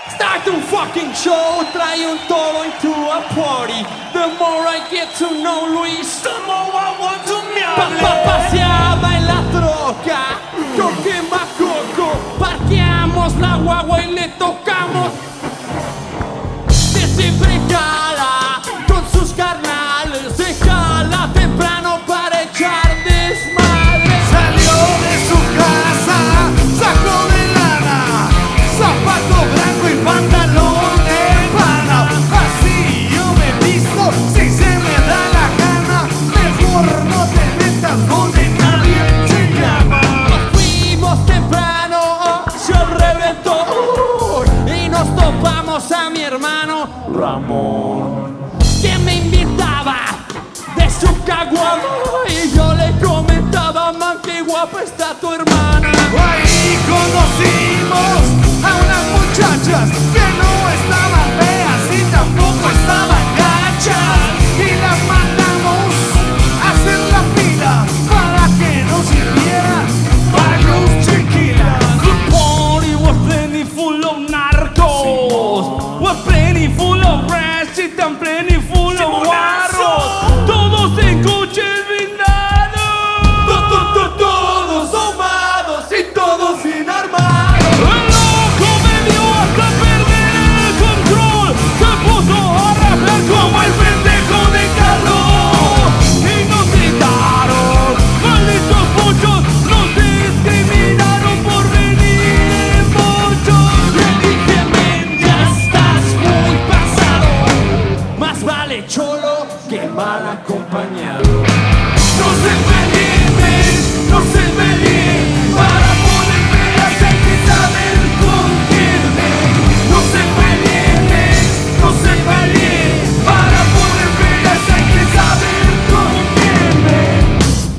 Start the fucking show, trae un todo into a party. The more I get to know Luis, the more I want to me paseaba en la troca, con quemacoco, parqueamos la guagua y le tocamos. Que siempre jala con sus carnales, se jala temprano para echar desmadre. Salió de su casa, sacó de lana, zapato blanco y pantalón de pana. Así yo me visto, si se me da la gana. Mejor no te metas donde nadie te llama. Nos fuimos temprano, se reventó y nos topamos a mi hermano Ramón, que me invitaba de su caguama y yo le comentaba, man, qué guapa está tu hermana. Ahí conocimos a unas muchachas que no estaban feas y tampoco estaban gachas. Y las mandamos a hacer la fila para que nos sirvieran varios tequilas. The party was plenty full of narcos, was plenty full of rats y tan plenty full of guarros. Todos en coches blindados, todos domados y todos sin armar. El loco me dio hasta perder el control, se puso a rapear como el pendejo de Carlos y nos gritaron, malditos muchos, nos discriminaron por venir en muchos. Le dije, men, ya estás muy pasado, más vale cholo que mal acompañado. No se peleen, men, no se peleen, para poder pelear hay que saber con quién, men. No se peleen, men, no se peleen, para poder pelear hay que saber con quién, men.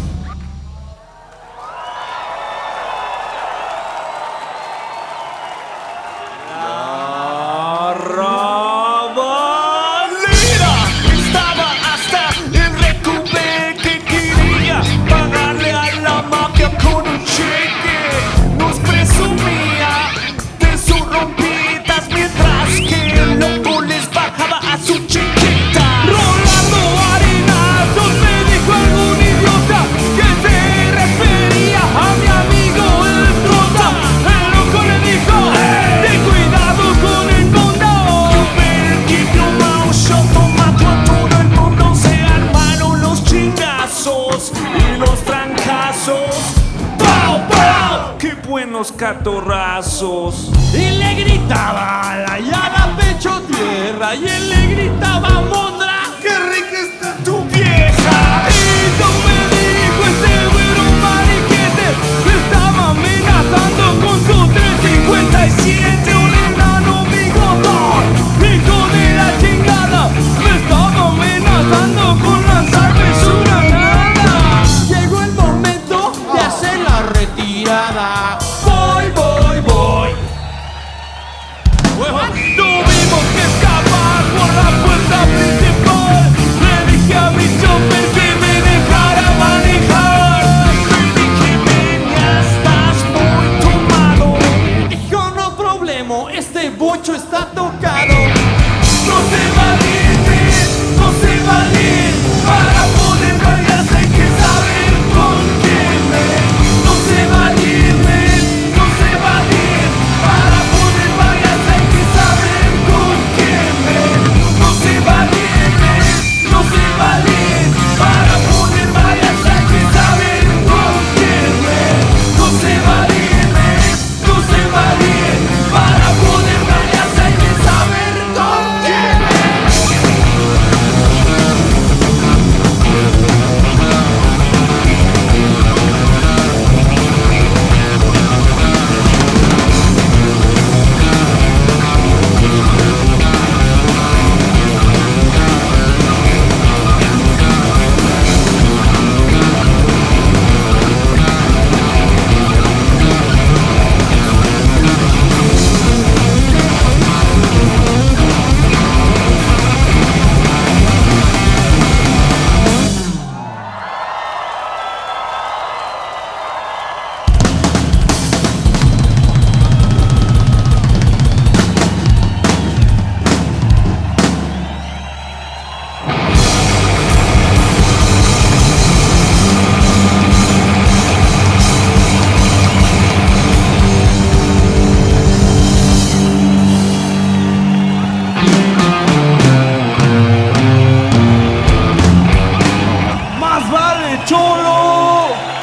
Rabalera estaba hasta el recube que quería pagarle a la mafia con un cheque. Nos presumía de sus rompitas mientras que el loco les bajaba a su chiquita. Rolando harinazos me dijo algún idiota que se refería a mi amigo el Trota. El loco le dijo, ten cuidado con el condón. Keep your mouth shut, no mató a todo el mundo. Se armaron los chingazos y los trancazos. ¡Pau, pau! ¡Qué buenos catorrazos! Y le gritaba a la llaga pecho tierra y él le gritaba Mondra. ¡Qué rica está tu vieja! Y yo me dijo ese güero mariquete me estaba amenazando con su 357. Un enano bigotón, hijo de la chingada, me estaba amenazando con lanzarme su granada. Llegó el momento de hacer la retirada. Voy, voy, voy. Tuvimos que escapar por la puerta principal. Le dije a mi chofer que me dejara manejar. Le dije, ven, ya estás muy tomado. Dijo, no problema, este bocho está tocado. No se valiente, no se valiente. Para poder bailar hay que saber con quién. No se valiente, no se valiente. Para poder bailar hay que saber con quién. No se valiente, no se valiente. Para poder bailar hay que saber con quién. No se valiente, no se valiente. Para poder bailar hay que saber con quién. de cholo.